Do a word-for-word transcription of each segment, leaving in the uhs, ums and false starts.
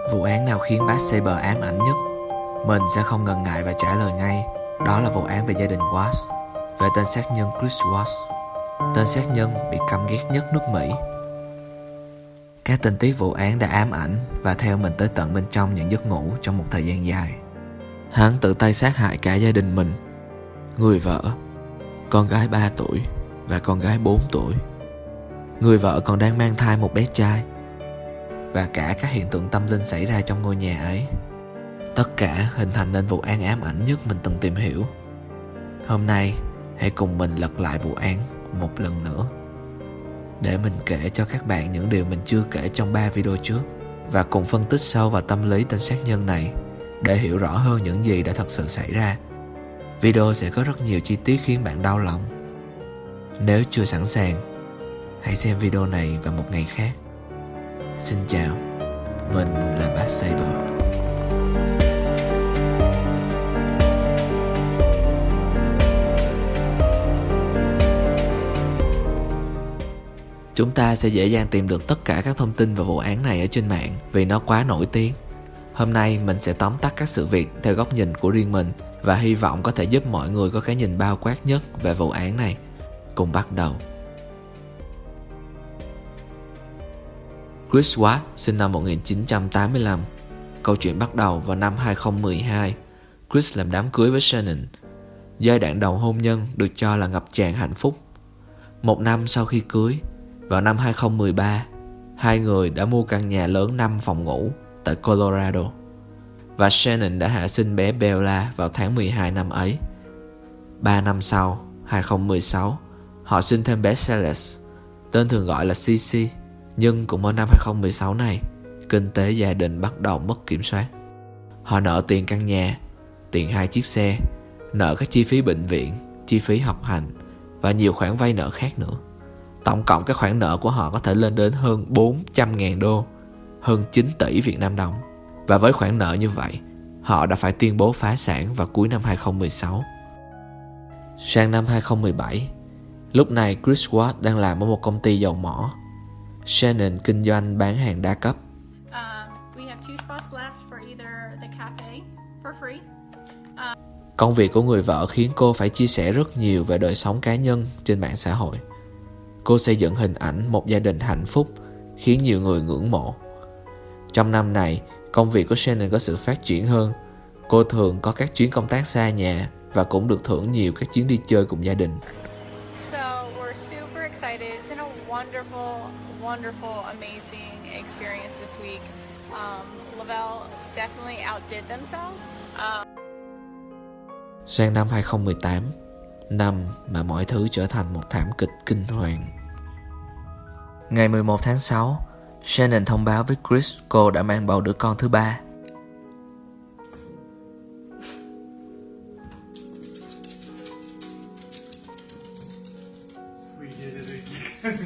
Vụ án nào khiến bác Saber ám ảnh nhất? Mình sẽ không ngần ngại và trả lời ngay. Đó là vụ án về gia đình Watts, về tên sát nhân Chris Watts, tên sát nhân bị căm ghét nhất nước Mỹ. Các tình tiết vụ án đã ám ảnh và theo mình tới tận bên trong những giấc ngủ trong một thời gian dài. Hắn tự tay sát hại cả gia đình mình, người vợ, con gái ba tuổi và con gái bốn tuổi. Người vợ còn đang mang thai một bé trai. Và cả các hiện tượng tâm linh xảy ra trong ngôi nhà ấy. Tất cả hình thành nên vụ án ám ảnh nhất mình từng tìm hiểu. Hôm nay, hãy cùng mình lật lại vụ án một lần nữa, để mình kể cho các bạn những điều mình chưa kể trong ba video trước, và cùng phân tích sâu vào tâm lý tên sát nhân này để hiểu rõ hơn những gì đã thật sự xảy ra. Video sẽ có rất nhiều chi tiết khiến bạn đau lòng. Nếu chưa sẵn sàng, hãy xem video này vào một ngày khác. Xin chào, mình là bác Saber. Chúng ta sẽ dễ dàng tìm được tất cả các thông tin về vụ án này ở trên mạng vì nó quá nổi tiếng. Hôm nay mình sẽ tóm tắt các sự việc theo góc nhìn của riêng mình và hy vọng có thể giúp mọi người có cái nhìn bao quát nhất về vụ án này. Cùng bắt đầu. Chris Watts sinh năm một nghìn chín trăm tám mươi lăm. Câu chuyện bắt đầu vào năm hai không một hai. Chris làm đám cưới với Shannon. Giai đoạn đầu hôn nhân được cho là ngập tràn hạnh phúc. Một năm sau khi cưới, vào năm hai không một ba, hai người đã mua căn nhà lớn năm phòng ngủ tại Colorado. Và Shannon đã hạ sinh bé Bella vào tháng mười hai năm ấy. Ba năm sau, hai không một sáu, họ sinh thêm bé Celeste, tên thường gọi là Cici. Nhưng cũng ở năm hai không một sáu này, kinh tế gia đình bắt đầu mất kiểm soát. Họ nợ tiền căn nhà, tiền hai chiếc xe, nợ các chi phí bệnh viện, chi phí học hành và nhiều khoản vay nợ khác nữa. Tổng cộng các khoản nợ của họ có thể lên đến hơn bốn trăm ngàn đô, hơn chín tỷ Việt Nam đồng. Và với khoản nợ như vậy, họ đã phải tuyên bố phá sản vào cuối năm hai không một sáu. Sang năm hai không một bảy, lúc này Chris Watts đang làm ở một công ty dầu mỏ. Shannon kinh doanh bán hàng đa cấp. Um, we have two spots left for either the cafe for free. Um... Công việc của người vợ khiến cô phải chia sẻ rất nhiều về đời sống cá nhân trên mạng xã hội. Cô xây dựng hình ảnh một gia đình hạnh phúc khiến nhiều người ngưỡng mộ. Trong năm này, công việc của Shannon có sự phát triển hơn. Cô thường có các chuyến công tác xa nhà và cũng được thưởng nhiều các chuyến đi chơi cùng gia đình. So we're super excited. It's been a wonderful, wonderful, amazing experience this week. Um, Lavelle definitely outdid themselves. Um... Sang năm hai không một tám, năm mà mọi thứ trở thành một thảm kịch kinh hoàng. Ngày mười một tháng sáu, Shannon thông báo với Chris cô đã mang bầu đứa con thứ ba. We did it again.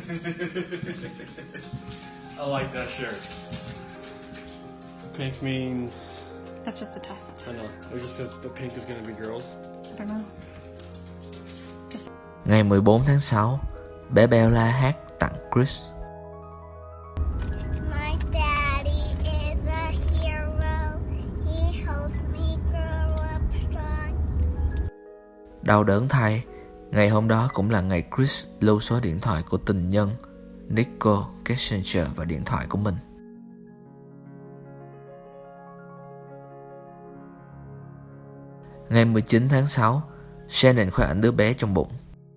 I like that shirt. Pink means... That's just the test. I know. It just says the pink is going to be girls. I don't know. Ngày mười bốn tháng sáu, bé Bella hát tặng Chris. My daddy is a hero. He helps me grow up strong. Đau đớn thay, ngày hôm đó cũng là ngày Chris lưu số điện thoại của tình nhân Nicole Kessinger vào điện thoại của mình. Ngày mười chín tháng sáu, Shannon khoe ảnh đứa bé trong bụng.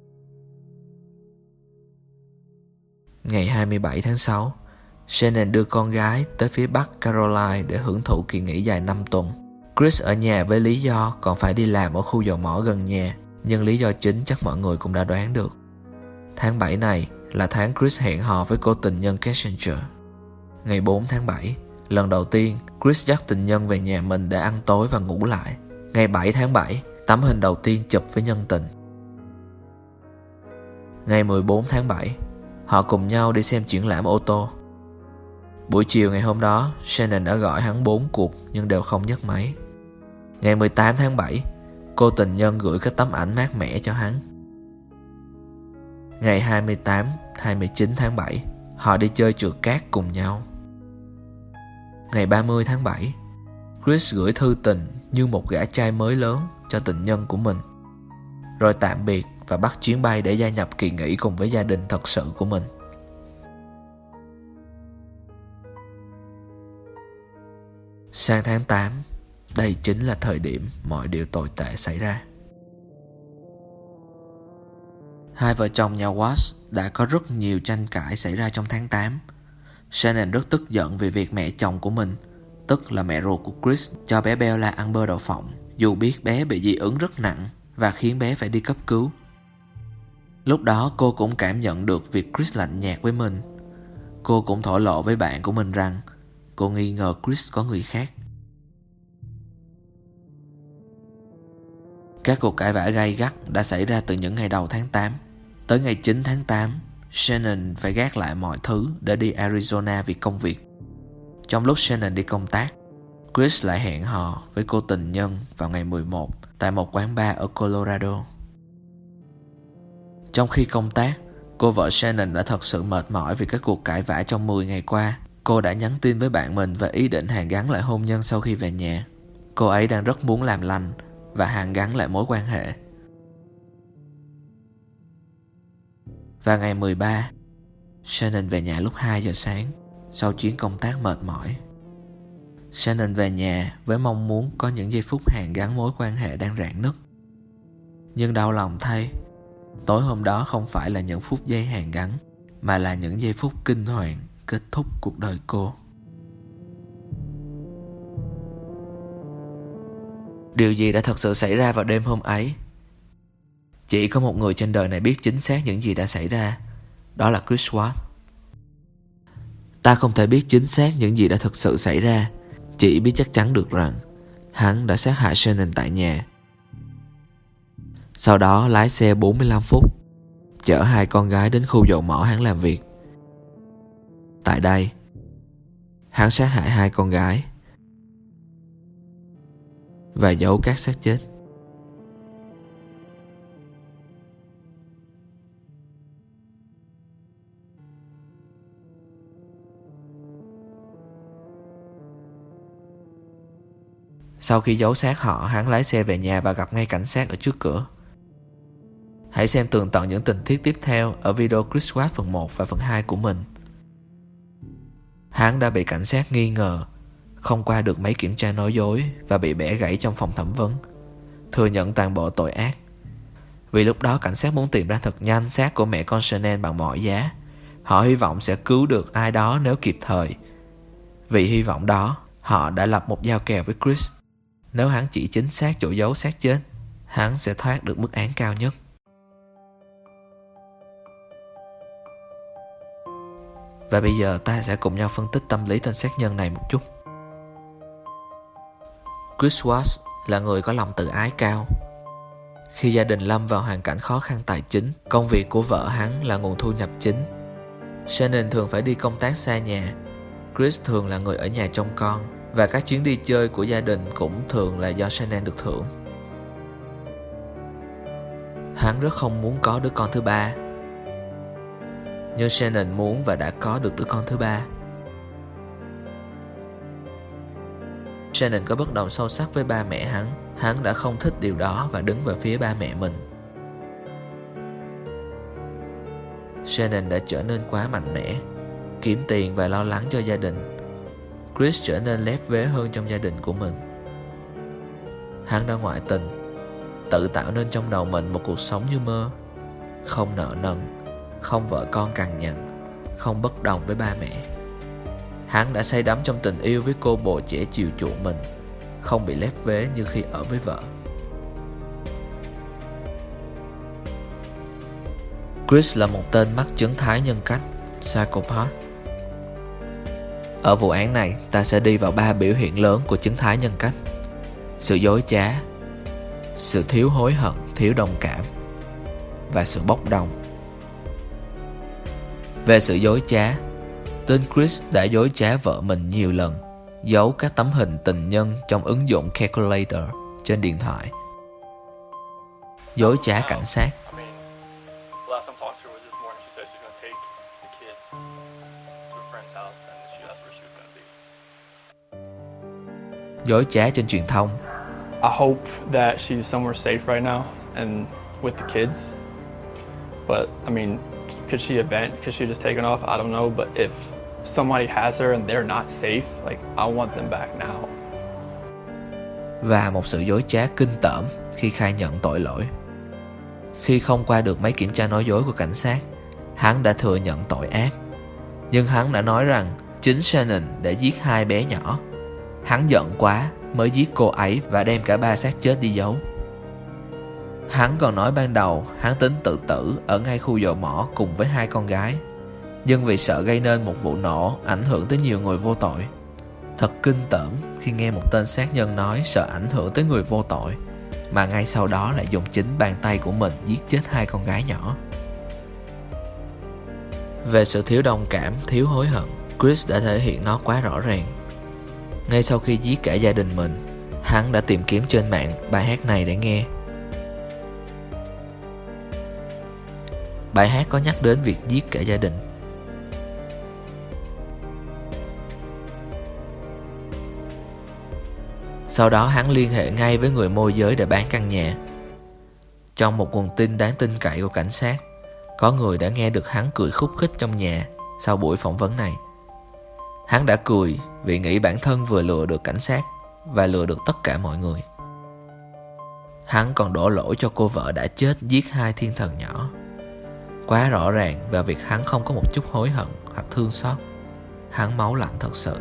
Ngày hai mươi bảy tháng sáu, Shannon đưa con gái tới phía Bắc Caroline để hưởng thụ kỳ nghỉ dài năm tuần. Chris ở nhà với lý do còn phải đi làm ở khu dầu mỏ gần nhà, nhưng lý do chính chắc mọi người cũng đã đoán được. Tháng bảy này là tháng Chris hẹn hò với cô tình nhân Kessinger. Ngày bốn tháng bảy, lần đầu tiên Chris dắt tình nhân về nhà mình để ăn tối và ngủ lại. Ngày bảy tháng bảy, tấm hình đầu tiên chụp với nhân tình. Ngày mười bốn tháng bảy, họ cùng nhau đi xem triển lãm ô tô. Buổi chiều ngày hôm đó, Shannon đã gọi hắn bốn cuộc nhưng đều không nhấc máy. Ngày mười tám tháng bảy, cô tình nhân gửi các tấm ảnh mát mẻ cho hắn. Ngày hai mươi tám, hai mươi chín tháng bảy, họ đi chơi trượt cát cùng nhau. Ngày ba mươi tháng bảy, Chris gửi thư tình như một gã trai mới lớn cho tình nhân của mình, rồi tạm biệt và bắt chuyến bay để gia nhập kỳ nghỉ cùng với gia đình thật sự của mình. Sang tháng tám, đây chính là thời điểm mọi điều tồi tệ xảy ra. Hai vợ chồng nhà Watts đã có rất nhiều tranh cãi xảy ra trong tháng tám. Shannon rất tức giận vì việc mẹ chồng của mình, tức là mẹ ruột của Chris, cho bé Bella ăn bơ đậu phộng, dù biết bé bị dị ứng rất nặng và khiến bé phải đi cấp cứu. Lúc đó cô cũng cảm nhận được việc Chris lạnh nhạt với mình. Cô cũng thổ lộ với bạn của mình rằng cô nghi ngờ Chris có người khác. Các cuộc cãi vã gay gắt đã xảy ra từ những ngày đầu tháng tám. Tới ngày chín tháng tám, Shannon phải gác lại mọi thứ để đi Arizona vì công việc. Trong lúc Shannon đi công tác, Chris lại hẹn hò với cô tình nhân vào ngày mười một tại một quán bar ở Colorado. Trong khi công tác, cô vợ Shannon đã thật sự mệt mỏi vì các cuộc cãi vã trong mười ngày qua. Cô đã nhắn tin với bạn mình và ý định hàn gắn lại hôn nhân sau khi về nhà. Cô ấy đang rất muốn làm lành và hàn gắn lại mối quan hệ. Và ngày mười ba, Shannon về nhà lúc hai giờ sáng sau chuyến công tác mệt mỏi. Shannon về nhà với mong muốn có những giây phút hàn gắn mối quan hệ đang rạn nứt. Nhưng đau lòng thay, tối hôm đó không phải là những phút giây hàn gắn, mà là những giây phút kinh hoàng kết thúc cuộc đời cô. Điều gì đã thật sự xảy ra vào đêm hôm ấy? Chỉ có một người trên đời này biết chính xác những gì đã xảy ra. Đó là Chris Watts. Ta không thể biết chính xác những gì đã thực sự xảy ra, chỉ biết chắc chắn được rằng hắn đã sát hại Shannon tại nhà. Sau đó lái xe bốn mươi lăm phút chở hai con gái đến khu dầu mỏ hắn làm việc. Tại đây, hắn sát hại hai con gái và giấu các xác chết. Sau khi giấu xác họ, hắn lái xe về nhà và gặp ngay cảnh sát ở trước cửa. Hãy xem tường tận những tình tiết tiếp theo ở video Chris Watts phần một và phần hai của mình. Hắn đã bị cảnh sát nghi ngờ, không qua được máy kiểm tra nói dối và bị bẻ gãy trong phòng thẩm vấn, thừa nhận toàn bộ tội ác. Vì lúc đó cảnh sát muốn tìm ra thật nhanh xác của mẹ con Shannon bằng mọi giá. Họ hy vọng sẽ cứu được ai đó nếu kịp thời. Vì hy vọng đó, họ đã lập một giao kèo với Chris. Nếu hắn chỉ chính xác chỗ giấu xác chết, hắn sẽ thoát được mức án cao nhất. Và bây giờ ta sẽ cùng nhau phân tích tâm lý tên sát nhân này một chút. Chris Watts là người có lòng tự ái cao. Khi gia đình lâm vào hoàn cảnh khó khăn tài chính, công việc của vợ hắn là nguồn thu nhập chính. Shannon thường phải đi công tác xa nhà. Chris thường là người ở nhà trông con, và các chuyến đi chơi của gia đình cũng thường là do Shannon được thưởng. Hắn rất không muốn có đứa con thứ ba, nhưng Shannon muốn và đã có được đứa con thứ ba. Shannon có bất đồng sâu sắc với ba mẹ hắn. Hắn đã không thích điều đó và đứng về phía ba mẹ mình. Shannon đã trở nên quá mạnh mẽ, kiếm tiền và lo lắng cho gia đình. Chris trở nên lép vế hơn trong gia đình của mình. Hắn đã ngoại tình, tự tạo nên trong đầu mình một cuộc sống như mơ, không nợ nần, không vợ con cằn nhằn, không bất đồng với ba mẹ. Hắn đã say đắm trong tình yêu với cô bồ trẻ chiều chuộng mình, không bị lép vế như khi ở với vợ. Chris là một tên mắc chứng thái nhân cách, psychopath. Ở vụ án này, ta sẽ đi vào ba biểu hiện lớn của chứng thái nhân cách: sự dối trá, sự thiếu hối hận, thiếu đồng cảm và sự bốc đồng. Về sự dối trá, tên Chris đã dối trá vợ mình nhiều lần, giấu các tấm hình tình nhân trong ứng dụng Calculator trên điện thoại, dối trá cảnh sát, dối trá trên truyền thông. I hope that she's somewhere safe right now and with the kids. But I mean, could she event? Could she just take it off? I don't know. But if somebody has her and they're not safe, like I want them back now. Và một sự dối trá kinh tởm khi khai nhận tội lỗi. Khi không qua được mấy kiểm tra nói dối của cảnh sát, hắn đã thừa nhận tội ác. Nhưng hắn đã nói rằng chính Shannon đã giết hai bé nhỏ. Hắn giận quá mới giết cô ấy và đem cả ba xác chết đi giấu. Hắn còn nói ban đầu hắn tính tự tử ở ngay khu dầu mỏ cùng với hai con gái, nhưng vì sợ gây nên một vụ nổ ảnh hưởng tới nhiều người vô tội. Thật kinh tởm khi nghe một tên sát nhân nói sợ ảnh hưởng tới người vô tội, mà ngay sau đó lại dùng chính bàn tay của mình giết chết hai con gái nhỏ. Về sự thiếu đồng cảm, thiếu hối hận, Chris đã thể hiện nó quá rõ ràng. Ngay sau khi giết cả gia đình mình, hắn đã tìm kiếm trên mạng bài hát này để nghe. Bài hát có nhắc đến việc giết cả gia đình. Sau đó hắn liên hệ ngay với người môi giới để bán căn nhà. Trong một nguồn tin đáng tin cậy của cảnh sát, có người đã nghe được hắn cười khúc khích trong nhà sau buổi phỏng vấn này. Hắn đã cười vì nghĩ bản thân vừa lừa được cảnh sát và lừa được tất cả mọi người. Hắn còn đổ lỗi cho cô vợ đã chết giết hai thiên thần nhỏ. Quá rõ ràng về việc hắn không có một chút hối hận hoặc thương xót. Hắn máu lạnh thật sự.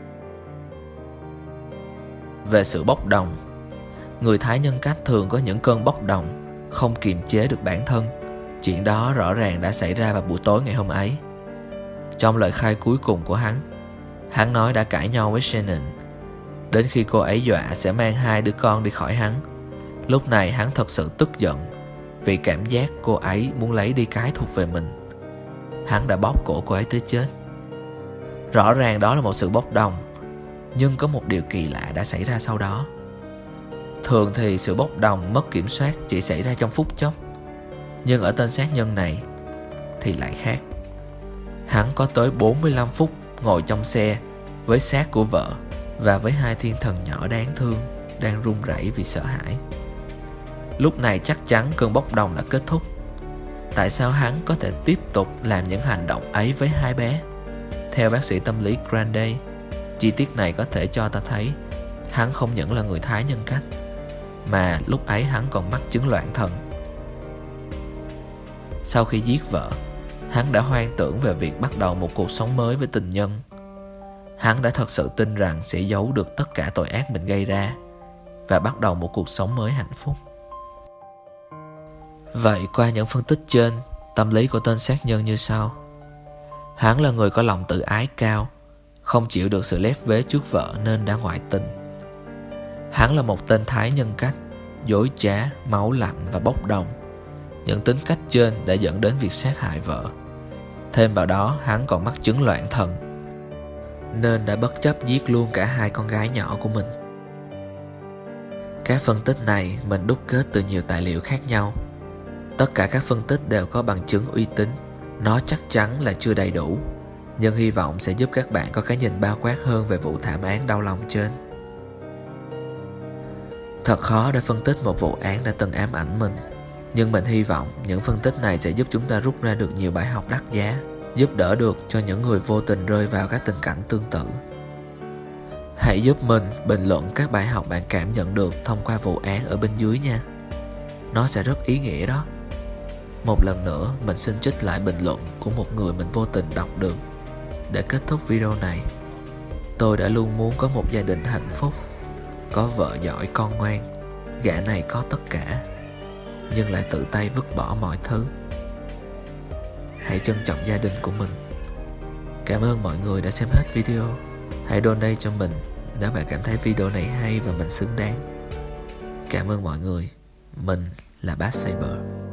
Về sự bốc đồng, người Thái nhân cách thường có những cơn bốc đồng, không kiềm chế được bản thân. Chuyện đó rõ ràng đã xảy ra vào buổi tối ngày hôm ấy. Trong lời khai cuối cùng của hắn, hắn nói đã cãi nhau với Shannon, đến khi cô ấy dọa sẽ mang hai đứa con đi khỏi hắn. Lúc này hắn thật sự tức giận vì cảm giác cô ấy muốn lấy đi cái thuộc về mình. Hắn đã bóp cổ cô ấy tới chết. Rõ ràng đó là một sự bốc đồng, nhưng có một điều kỳ lạ đã xảy ra sau đó. Thường thì sự bốc đồng mất kiểm soát chỉ xảy ra trong phút chốc, nhưng ở tên sát nhân này thì lại khác. Hắn có tới bốn mươi lăm phút ngồi trong xe với xác của vợ và với hai thiên thần nhỏ đáng thương đang run rẩy vì sợ hãi. Lúc này chắc chắn cơn bốc đồng đã kết thúc. Tại sao hắn có thể tiếp tục làm những hành động ấy với hai bé? Theo bác sĩ tâm lý Grande, chi tiết này có thể cho ta thấy hắn không những là người Thái nhân cách, mà lúc ấy hắn còn mắc chứng loạn thần. Sau khi giết vợ, hắn đã hoang tưởng về việc bắt đầu một cuộc sống mới với tình nhân. Hắn đã thật sự tin rằng sẽ giấu được tất cả tội ác mình gây ra và bắt đầu một cuộc sống mới hạnh phúc. Vậy qua những phân tích trên, tâm lý của tên sát nhân như sau. Hắn là người có lòng tự ái cao, không chịu được sự lép vế trước vợ nên đã ngoại tình. Hắn là một tên Thái nhân cách, dối trá, máu lạnh và bốc đồng. Những tính cách trên đã dẫn đến việc sát hại vợ. Thêm vào đó hắn còn mắc chứng loạn thần, nên đã bất chấp giết luôn cả hai con gái nhỏ của mình. Các phân tích này mình đúc kết từ nhiều tài liệu khác nhau. Tất cả các phân tích đều có bằng chứng uy tín. Nó chắc chắn là chưa đầy đủ, nhưng hy vọng sẽ giúp các bạn có cái nhìn bao quát hơn về vụ thảm án đau lòng trên. Thật khó để phân tích một vụ án đã từng ám ảnh mình, nhưng mình hy vọng những phân tích này sẽ giúp chúng ta rút ra được nhiều bài học đắt giá, giúp đỡ được cho những người vô tình rơi vào các tình cảnh tương tự. Hãy giúp mình bình luận các bài học bạn cảm nhận được thông qua vụ án ở bên dưới nha. Nó sẽ rất ý nghĩa đó. Một lần nữa mình xin trích lại bình luận của một người mình vô tình đọc được để kết thúc video này. Tôi đã luôn muốn có một gia đình hạnh phúc, có vợ giỏi con ngoan, gã này có tất cả, nhưng lại tự tay vứt bỏ mọi thứ. Hãy trân trọng gia đình của mình. Cảm ơn mọi người đã xem hết video. Hãy donate cho mình nếu bạn cảm thấy video này hay và mình xứng đáng. Cảm ơn mọi người. Mình là Bat Saber.